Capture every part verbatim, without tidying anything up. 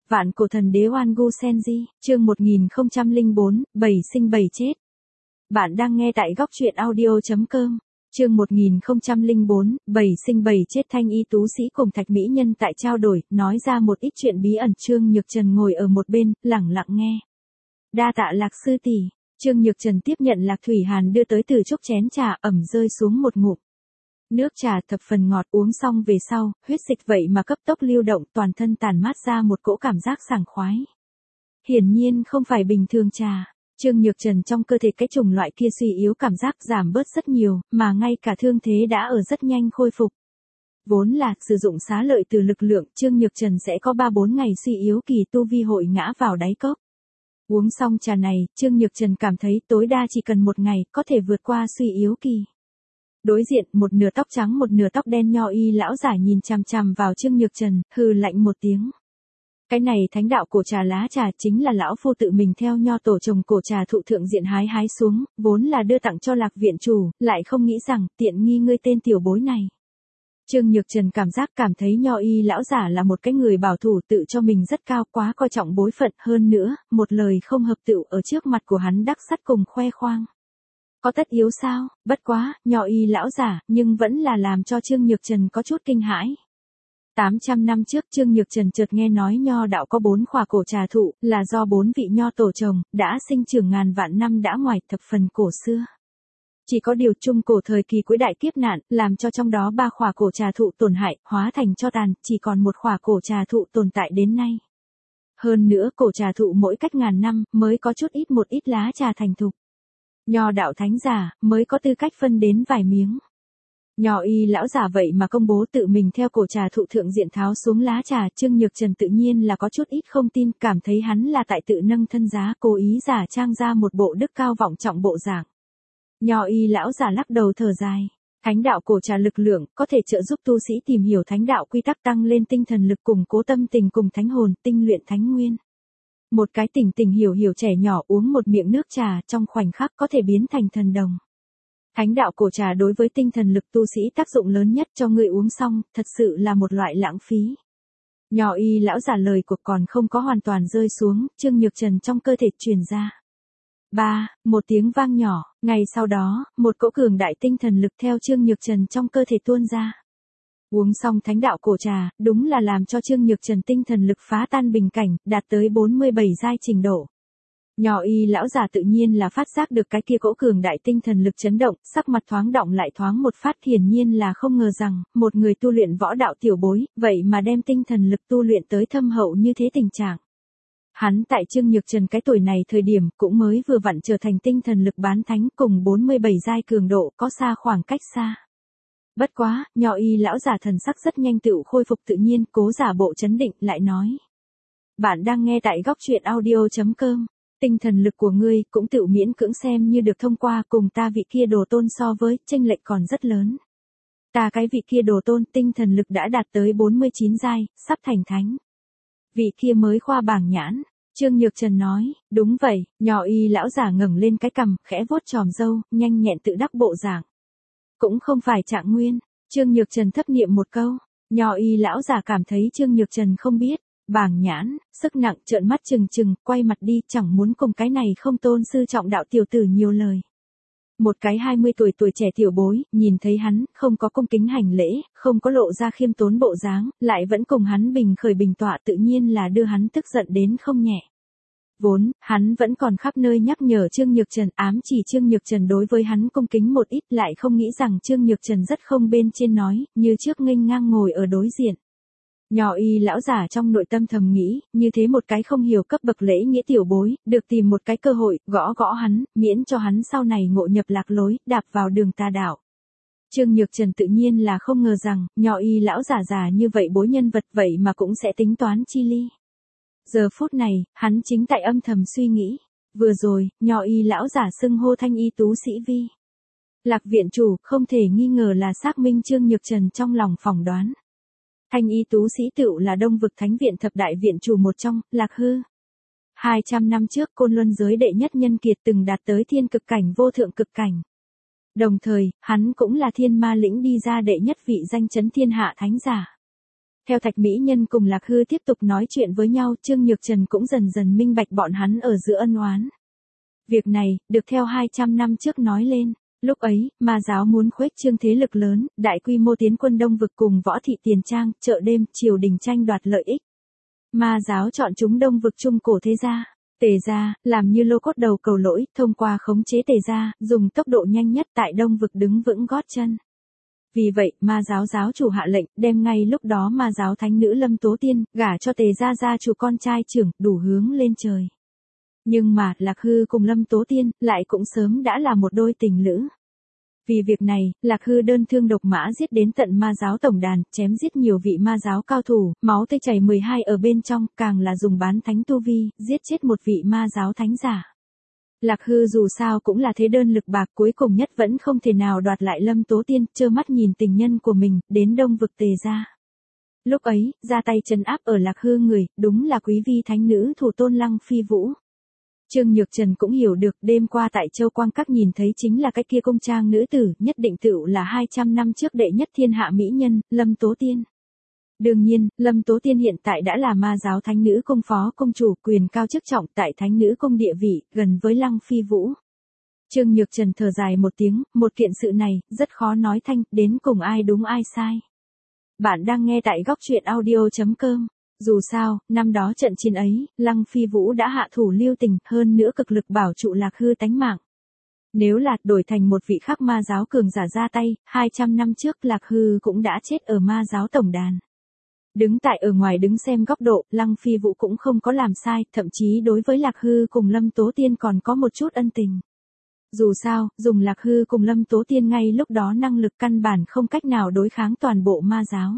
Vạn cổ thần đế Oan Gu Senji, chương một nghìn không trăm lẻ bốn, bảy sinh bảy chết. Bạn đang nghe tại góc truyện audio chấm com. Chương một nghìn không trăm lẻ bốn, bảy sinh bảy chết. Thanh y tú sĩ cùng Thạch mỹ nhân tại trao đổi, nói ra một ít chuyện bí ẩn. Trương Nhược Trần ngồi ở một bên, lẳng lặng nghe. Đa tạ Lạc sư tỷ. Trương Nhược Trần tiếp nhận Lạc Thủy Hàn đưa tới từ chốc chén trà, ẩm rơi xuống một ngụm. Nước trà thập phần ngọt, uống xong về sau, huyết dịch vậy mà cấp tốc lưu động, toàn thân tản mát ra một cỗ cảm giác sảng khoái. Hiển nhiên không phải bình thường trà. Trương Nhược Trần trong cơ thể cái chủng loại kia suy yếu cảm giác giảm bớt rất nhiều, mà ngay cả thương thế đã ở rất nhanh khôi phục. Vốn là sử dụng xá lợi từ lực lượng, Trương Nhược Trần sẽ có ba bốn ngày suy yếu kỳ tu vi hội ngã vào đáy cốc. Uống xong trà này, Trương Nhược Trần cảm thấy tối đa chỉ cần một ngày có thể vượt qua suy yếu kỳ. Đối diện, một nửa tóc trắng một nửa tóc đen nho y lão giả nhìn chằm chằm vào Trương Nhược Trần, hừ lạnh một tiếng. Cái này thánh đạo cổ trà lá trà chính là lão phu tự mình theo nho tổ trồng cổ trà thụ thượng diện hái hái xuống, vốn là đưa tặng cho Lạc viện chủ, lại không nghĩ rằng tiện nghi ngươi tên tiểu bối này. Trương Nhược Trần cảm giác cảm thấy nho y lão giả là một cái người bảo thủ, tự cho mình rất cao, quá coi trọng bối phận, hơn nữa, một lời không hợp tựu ở trước mặt của hắn đắc sắt cùng khoe khoang. Có tất yếu sao? Bất quá, nho y lão giả, nhưng vẫn là làm cho Trương Nhược Trần có chút kinh hãi. tám trăm năm trước Trương Nhược Trần chợt nghe nói nho đạo có bốn khỏa cổ trà thụ, là do bốn vị nho tổ trồng, đã sinh trưởng ngàn vạn năm đã ngoài, thập phần cổ xưa. Chỉ có điều trung cổ thời kỳ cuối đại kiếp nạn, làm cho trong đó ba khỏa cổ trà thụ tổn hại, hóa thành tro tàn, chỉ còn một khỏa cổ trà thụ tồn tại đến nay. Hơn nữa cổ trà thụ mỗi cách ngàn năm, mới có chút ít một ít lá trà thành thục. Nho đạo thánh giả, mới có tư cách phân đến vài miếng. Nho y lão giả vậy mà công bố tự mình theo cổ trà thụ thượng diện tháo xuống lá trà, Trương Nhược Trần tự nhiên là có chút ít không tin, cảm thấy hắn là tại tự nâng thân giá, cố ý giả trang ra một bộ đức cao vọng trọng bộ dạng. Nho y lão giả lắc đầu thở dài. Thánh đạo cổ trà lực lượng, có thể trợ giúp tu sĩ tìm hiểu thánh đạo quy tắc, tăng lên tinh thần lực, củng cố tâm tình cùng thánh hồn, tinh luyện thánh nguyên. Một cái tình tình hiểu hiểu trẻ nhỏ uống một miệng nước trà, trong khoảnh khắc có thể biến thành thần đồng. Thánh đạo cổ trà đối với tinh thần lực tu sĩ tác dụng lớn nhất, cho người uống xong, thật sự là một loại lãng phí. Nho y lão giả lời cuộc còn không có hoàn toàn rơi xuống, Trương Nhược Trần trong cơ thể truyền ra. Ba, một tiếng vang nhỏ, ngay sau đó, một cỗ cường đại tinh thần lực theo Trương Nhược Trần trong cơ thể tuôn ra. Uống xong thánh đạo cổ trà, đúng là làm cho Trương Nhược Trần tinh thần lực phá tan bình cảnh, đạt tới bốn mươi bảy giai trình độ. Nho y lão giả tự nhiên là phát giác được cái kia cỗ cường đại tinh thần lực chấn động, sắc mặt thoáng động lại thoáng một phát, hiển nhiên là không ngờ rằng, một người tu luyện võ đạo tiểu bối, vậy mà đem tinh thần lực tu luyện tới thâm hậu như thế tình trạng. Hắn tại Trương Nhược Trần cái tuổi này thời điểm, cũng mới vừa vặn trở thành tinh thần lực bán thánh, cùng bốn mươi bảy giai cường độ, có xa khoảng cách xa. Bất quá, nho y lão giả thần sắc rất nhanh tựu khôi phục tự nhiên, cố giả bộ chấn định, lại nói. Bạn đang nghe tại góc truyện audio chấm com. Tinh thần lực của ngươi cũng tựu miễn cưỡng xem như được thông qua, cùng ta vị kia đồ tôn so với, chênh lệch còn rất lớn. Ta cái vị kia đồ tôn tinh thần lực đã đạt tới bốn mươi chín giai, sắp thành thánh. Vị kia mới khoa bảng nhãn. Trương Nhược Trần nói, đúng vậy. Nho y lão giả ngẩng lên cái cằm, khẽ vuốt chòm râu, nhanh nhẹn tự đắc bộ dạng. Cũng không phải Trạng Nguyên. Trương Nhược Trần thấp niệm một câu. Nho y lão giả cảm thấy Trương Nhược Trần không biết. Bảng nhãn, sức nặng, trợn mắt trừng trừng, quay mặt đi, chẳng muốn cùng cái này không tôn sư trọng đạo tiểu tử nhiều lời. Một cái hai mươi tuổi tuổi trẻ tiểu bối, nhìn thấy hắn, không có cung kính hành lễ, không có lộ ra khiêm tốn bộ dáng, lại vẫn cùng hắn bình khởi bình tọa, tự nhiên là đưa hắn tức giận đến không nhẹ. Vốn, hắn vẫn còn khắp nơi nhắc nhở Trương Nhược Trần, ám chỉ Trương Nhược Trần đối với hắn cung kính một ít, lại không nghĩ rằng Trương Nhược Trần rất không bên trên nói, như trước nghênh ngang ngồi ở đối diện. Nho y lão giả trong nội tâm thầm nghĩ, như thế một cái không hiểu cấp bậc lễ nghĩa tiểu bối, được tìm một cái cơ hội, gõ gõ hắn, miễn cho hắn sau này ngộ nhập lạc lối, đạp vào đường tà đạo. Trương Nhược Trần tự nhiên là không ngờ rằng, nho y lão giả già như vậy bối nhân vật vậy mà cũng sẽ tính toán chi ly. Giờ phút này, hắn chính tại âm thầm suy nghĩ. Vừa rồi, nho y lão giả xưng hô thanh y tú sĩ vi. Lạc viện chủ, không thể nghi ngờ là xác minh Trương Nhược Trần trong lòng phỏng đoán. Thanh y tú sĩ tựu là Đông vực Thánh viện thập đại viện chủ một trong, Lạc Hư. hai trăm năm trước Côn Luân giới đệ nhất nhân kiệt từng đạt tới thiên cực cảnh vô thượng cực cảnh. Đồng thời, hắn cũng là thiên ma lĩnh đi ra đệ nhất vị danh chấn thiên hạ thánh giả. Theo Thạch Mỹ Nhân cùng Lạc Hư tiếp tục nói chuyện với nhau, Trương Nhược Trần cũng dần dần minh bạch bọn hắn ở giữa ân oán. Việc này, được theo hai trăm năm trước nói lên. Lúc ấy, ma giáo muốn khuếch trương thế lực lớn, đại quy mô tiến quân Đông Vực cùng Võ Thị Tiền Trang, chợ đêm, triều đình tranh đoạt lợi ích. Ma giáo chọn chúng Đông Vực Trung Cổ thế gia. Tề gia, làm như lô cốt đầu cầu lỗi, thông qua khống chế Tề gia, dùng tốc độ nhanh nhất tại Đông Vực đứng vững gót chân. Vì vậy, ma giáo giáo chủ hạ lệnh, đem ngay lúc đó ma giáo thánh nữ Lâm Tố Tiên, gả cho Tề gia gia chủ con trai trưởng, đủ hướng lên trời. Nhưng mà, Lạc Hư cùng Lâm Tố Tiên, lại cũng sớm đã là một đôi tình lữ. Vì việc này, Lạc Hư đơn thương độc mã giết đến tận ma giáo tổng đàn, chém giết nhiều vị ma giáo cao thủ, máu tươi chảy mười hai ở bên trong, càng là dùng bán thánh tu vi, giết chết một vị ma giáo thánh giả. Lạc Hư dù sao cũng là thế đơn lực bạc, cuối cùng nhất vẫn không thể nào đoạt lại Lâm Tố Tiên, trơ mắt nhìn tình nhân của mình, đến Đông Vực Tề gia. Lúc ấy, ra tay trấn áp ở Lạc Hư người, đúng là quý vi thánh nữ thủ tôn Lăng Phi Vũ. Trương Nhược Trần cũng hiểu được, đêm qua tại Châu Quang Các nhìn thấy chính là cái kia công trang nữ tử, nhất định tựu là hai trăm năm trước đệ nhất thiên hạ mỹ nhân, Lâm Tố Tiên. Đương nhiên, Lâm Tố Tiên hiện tại đã là ma giáo thánh nữ cung phó công chủ, quyền cao chức trọng tại thánh nữ cung địa vị, gần với Lăng Phi Vũ. Trương Nhược Trần thở dài một tiếng, một kiện sự này, rất khó nói thanh, đến cùng ai đúng ai sai. Bạn đang nghe tại góc truyện audio chấm com. Dù sao, năm đó trận chiến ấy, Lăng Phi Vũ đã hạ thủ lưu tình, hơn nữa cực lực bảo trụ Lạc Hư tánh mạng. Nếu là đổi thành một vị khác ma giáo cường giả ra tay, hai trăm năm trước Lạc Hư cũng đã chết ở ma giáo tổng đàn. Đứng tại ở ngoài đứng xem góc độ, Lăng Phi Vũ cũng không có làm sai, thậm chí đối với Lạc Hư cùng Lâm Tố Tiên còn có một chút ân tình. Dù sao, dùng Lạc Hư cùng Lâm Tố Tiên ngay lúc đó năng lực căn bản không cách nào đối kháng toàn bộ ma giáo.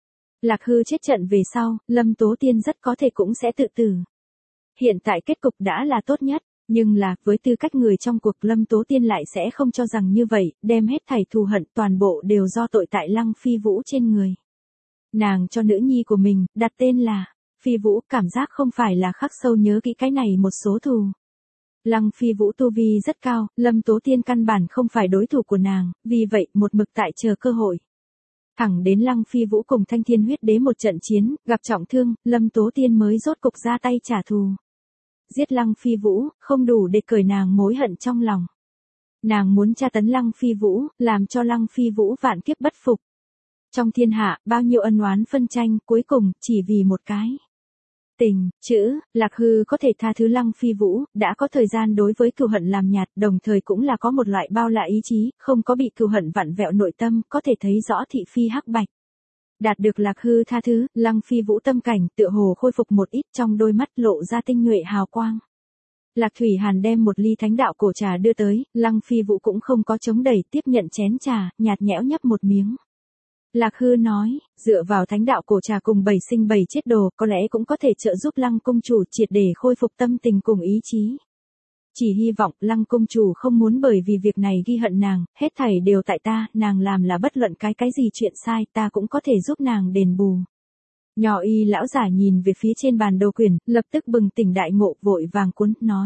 Lạc Hư chết trận về sau, Lâm Tố Tiên rất có thể cũng sẽ tự tử. Hiện tại kết cục đã là tốt nhất, nhưng là, với tư cách người trong cuộc, Lâm Tố Tiên lại sẽ không cho rằng như vậy, đem hết thảy thù hận toàn bộ đều do tội tại Lăng Phi Vũ trên người. Nàng cho nữ nhi của mình, đặt tên là Phi Vũ, cảm giác không phải là khắc sâu nhớ kỹ cái này một số thù. Lăng Phi Vũ tu vi rất cao, Lâm Tố Tiên căn bản không phải đối thủ của nàng, vì vậy một mực tại chờ cơ hội. Thẳng đến Lăng Phi Vũ cùng Thanh Thiên Huyết Đế một trận chiến, gặp trọng thương, Lâm Tố Tiên mới rốt cục ra tay trả thù. Giết Lăng Phi Vũ, không đủ để cởi nàng mối hận trong lòng. Nàng muốn tra tấn Lăng Phi Vũ, làm cho Lăng Phi Vũ vạn kiếp bất phục. Trong thiên hạ, bao nhiêu ân oán phân tranh, cuối cùng, chỉ vì một cái tình, chữ, Lạc Hư có thể tha thứ Lăng Phi Vũ, đã có thời gian đối với cừu hận làm nhạt, đồng thời cũng là có một loại bao la ý chí, không có bị cừu hận vặn vẹo nội tâm, có thể thấy rõ thị phi hắc bạch. Đạt được Lạc Hư tha thứ, Lăng Phi Vũ tâm cảnh tựa hồ khôi phục một ít, trong đôi mắt lộ ra tinh nhuệ hào quang. Lạc Thủy Hàn đem một ly thánh đạo cổ trà đưa tới, Lăng Phi Vũ cũng không có chống đẩy, tiếp nhận chén trà, nhạt nhẽo nhấp một miếng. Lạc Hư nói, dựa vào thánh đạo cổ trà cùng bảy sinh bảy chết đồ, có lẽ cũng có thể trợ giúp Lăng công chủ triệt để khôi phục tâm tình cùng ý chí. Chỉ hy vọng Lăng công chủ không muốn bởi vì việc này ghi hận nàng, hết thảy đều tại ta, nàng làm là bất luận cái cái gì chuyện sai, ta cũng có thể giúp nàng đền bù. Nhỏ y lão giả nhìn về phía trên bàn đồ quyển, lập tức bừng tỉnh đại ngộ, vội vàng cuốn, nói.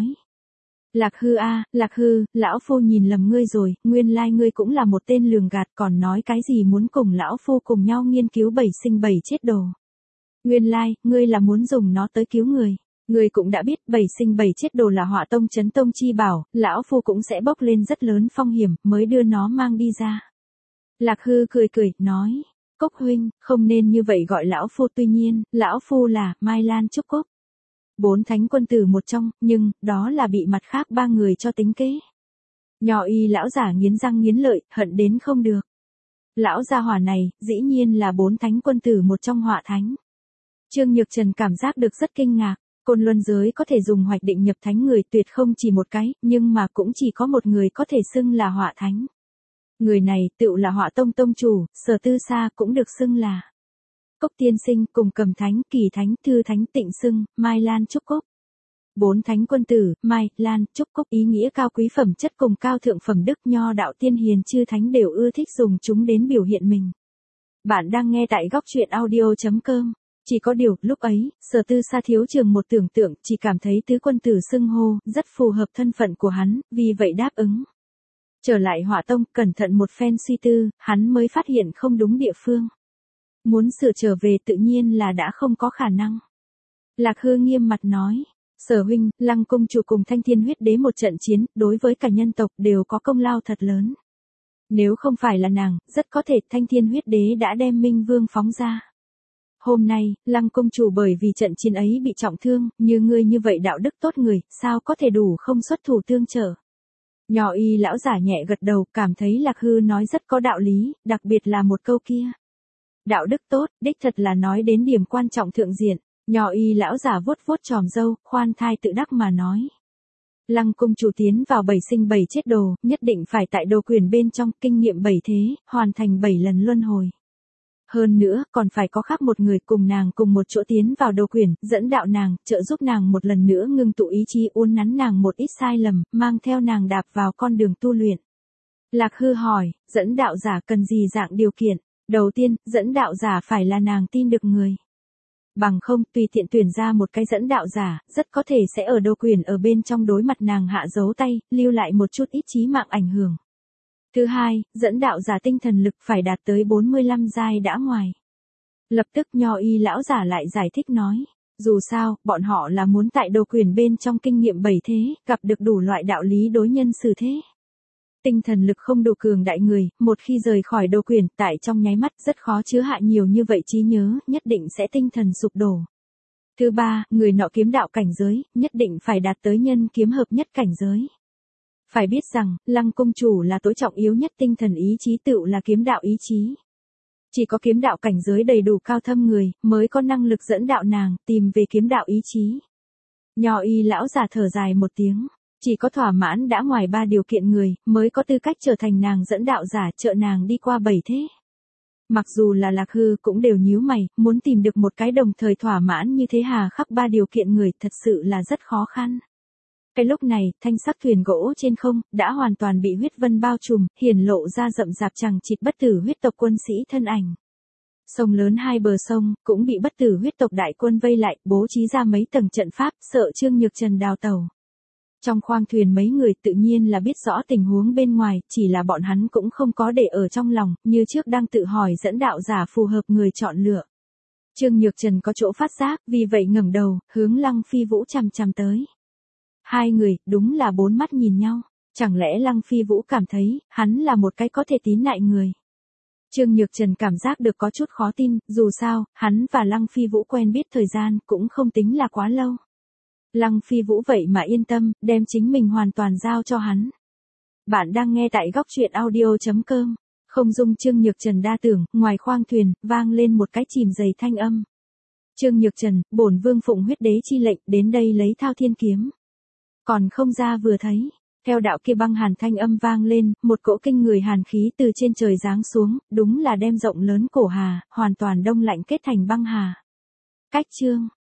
Lạc Hư a, Lạc Hư, lão phu nhìn lầm ngươi rồi, nguyên lai ngươi cũng là một tên lường gạt, còn nói cái gì muốn cùng lão phu cùng nhau nghiên cứu bảy sinh bảy chết đồ. Nguyên lai, ngươi là muốn dùng nó tới cứu người. Ngươi cũng đã biết bảy sinh bảy chết đồ là Hỏa Tông Chấn Tông chi bảo, lão phu cũng sẽ bốc lên rất lớn phong hiểm, mới đưa nó mang đi ra. Lạc Hư cười cười, nói, Cốc huynh, không nên như vậy gọi lão phu, tuy nhiên, lão phu là Mai Lan Trúc Cốc. Bốn thánh quân tử một trong, nhưng, đó là bị mặt khác ba người cho tính kế. Nhỏ y lão giả nghiến răng nghiến lợi, hận đến không được. Lão gia hỏa này, dĩ nhiên là bốn thánh quân tử một trong Hỏa Thánh. Trương Nhược Trần cảm giác được rất kinh ngạc, Côn Luân giới có thể dùng hoạch định nhập thánh người tuyệt không chỉ một cái, nhưng mà cũng chỉ có một người có thể xưng là Hỏa Thánh. Người này, tựu là Hỏa Tông Tông chủ, Sở Tư Sa cũng được xưng là Cốc Tiên Sinh, cùng Cầm Thánh, Kỳ Thánh, Thư Thánh, Tịnh Xưng, Mai Lan Trúc Cốc. Bốn thánh quân tử, Mai, Lan, Trúc Cốc ý nghĩa cao quý phẩm chất cùng cao thượng phẩm đức, nho đạo tiên hiền chư thánh đều ưa thích dùng chúng đến biểu hiện mình. Bạn đang nghe tại góc truyện audio chấm com. Chỉ có điều, lúc ấy, Sở Tư Sa thiếu trường một tưởng tượng, chỉ cảm thấy tứ quân tử xưng hô, rất phù hợp thân phận của hắn, vì vậy đáp ứng. Trở lại Hỏa Tông, cẩn thận một phen suy tư, hắn mới phát hiện không đúng địa phương. Muốn sửa trở về tự nhiên là đã không có khả năng. Lạc Hư nghiêm mặt nói, Sở huynh, Lăng công chủ cùng Thanh Thiên huyết đế một trận chiến, đối với cả nhân tộc đều có công lao thật lớn. Nếu không phải là nàng, rất có thể Thanh Thiên huyết đế đã đem Minh Vương phóng ra. Hôm nay, Lăng công chủ bởi vì trận chiến ấy bị trọng thương, như ngươi như vậy đạo đức tốt người, sao có thể đủ không xuất thủ tương trợ. Nho y lão giả nhẹ gật đầu, cảm thấy Lạc Hư nói rất có đạo lý, đặc biệt là một câu kia. Đạo đức tốt, đích thật là nói đến điểm quan trọng thượng diện. Nho y lão giả vuốt vuốt tròm râu, khoan thai tự đắc mà nói. Lăng công chủ tiến vào bảy sinh bảy chết đồ, nhất định phải tại đồ quyền bên trong kinh nghiệm bảy thế, hoàn thành bảy lần luân hồi. Hơn nữa, còn phải có khác một người cùng nàng cùng một chỗ tiến vào đồ quyền, dẫn đạo nàng, trợ giúp nàng một lần nữa ngưng tụ ý chí uốn nắn nàng một ít sai lầm, mang theo nàng đạp vào con đường tu luyện. Lạc Hư hỏi, dẫn đạo giả cần gì dạng điều kiện? Đầu tiên, dẫn đạo giả phải là nàng tin được người. Bằng không, tùy tiện tuyển ra một cái dẫn đạo giả, rất có thể sẽ ở đồ quyền ở bên trong đối mặt nàng hạ dấu tay, lưu lại một chút ít chí mạng ảnh hưởng. Thứ hai, dẫn đạo giả tinh thần lực phải đạt tới bốn mươi lăm giai đã ngoài. Lập tức Nho y lão giả lại giải thích nói, dù sao, bọn họ là muốn tại đồ quyền bên trong kinh nghiệm bảy thế, gặp được đủ loại đạo lý đối nhân xử thế. Tinh thần lực không đủ cường đại người, một khi rời khỏi đồ quyền, tại trong nháy mắt rất khó chứa hạ nhiều như vậy trí nhớ, nhất định sẽ tinh thần sụp đổ. Thứ ba, người nọ kiếm đạo cảnh giới, nhất định phải đạt tới nhân kiếm hợp nhất cảnh giới. Phải biết rằng, Lăng công chủ là tối trọng yếu nhất tinh thần ý chí tựu là kiếm đạo ý chí. Chỉ có kiếm đạo cảnh giới đầy đủ cao thâm người, mới có năng lực dẫn đạo nàng, tìm về kiếm đạo ý chí. Nho y lão già thở dài một tiếng. Chỉ có thỏa mãn đã ngoài ba điều kiện người, mới có tư cách trở thành nàng dẫn đạo giả trợ nàng đi qua bảy thế. Mặc dù là Lạc Hư cũng đều nhíu mày, muốn tìm được một cái đồng thời thỏa mãn như thế hà khắc ba điều kiện người thật sự là rất khó khăn. Cái lúc này, thanh sắc thuyền gỗ trên không, đã hoàn toàn bị huyết vân bao trùm, hiển lộ ra rậm rạp chằng chịt bất tử huyết tộc quân sĩ thân ảnh. Sông lớn hai bờ sông, cũng bị bất tử huyết tộc đại quân vây lại, bố trí ra mấy tầng trận pháp, sợ Trương Nhược Trần đào tàu. Trong khoang thuyền mấy người tự nhiên là biết rõ tình huống bên ngoài, chỉ là bọn hắn cũng không có để ở trong lòng, như trước đang tự hỏi dẫn đạo giả phù hợp người chọn lựa. Trương Nhược Trần có chỗ phát giác, vì vậy ngẩng đầu, hướng Lăng Phi Vũ chằm chằm tới. Hai người, đúng là bốn mắt nhìn nhau, chẳng lẽ Lăng Phi Vũ cảm thấy, hắn là một cái có thể tín nại người. Trương Nhược Trần cảm giác được có chút khó tin, dù sao, hắn và Lăng Phi Vũ quen biết thời gian cũng không tính là quá lâu. Lăng Phi Vũ vậy mà yên tâm, đem chính mình hoàn toàn giao cho hắn. Bạn đang nghe tại góc truyện audio chấm com. Không dung Trương Nhược Trần đa tưởng, ngoài khoang thuyền, vang lên một cái chìm dày thanh âm. Trương Nhược Trần, bổn vương phụng huyết đế chi lệnh, đến đây lấy Thao Thiên kiếm. Còn không ra vừa thấy, theo đạo kia băng hàn thanh âm vang lên, một cỗ kinh người hàn khí từ trên trời giáng xuống, đúng là đem rộng lớn cổ hà, hoàn toàn đông lạnh kết thành băng hà. Cách chương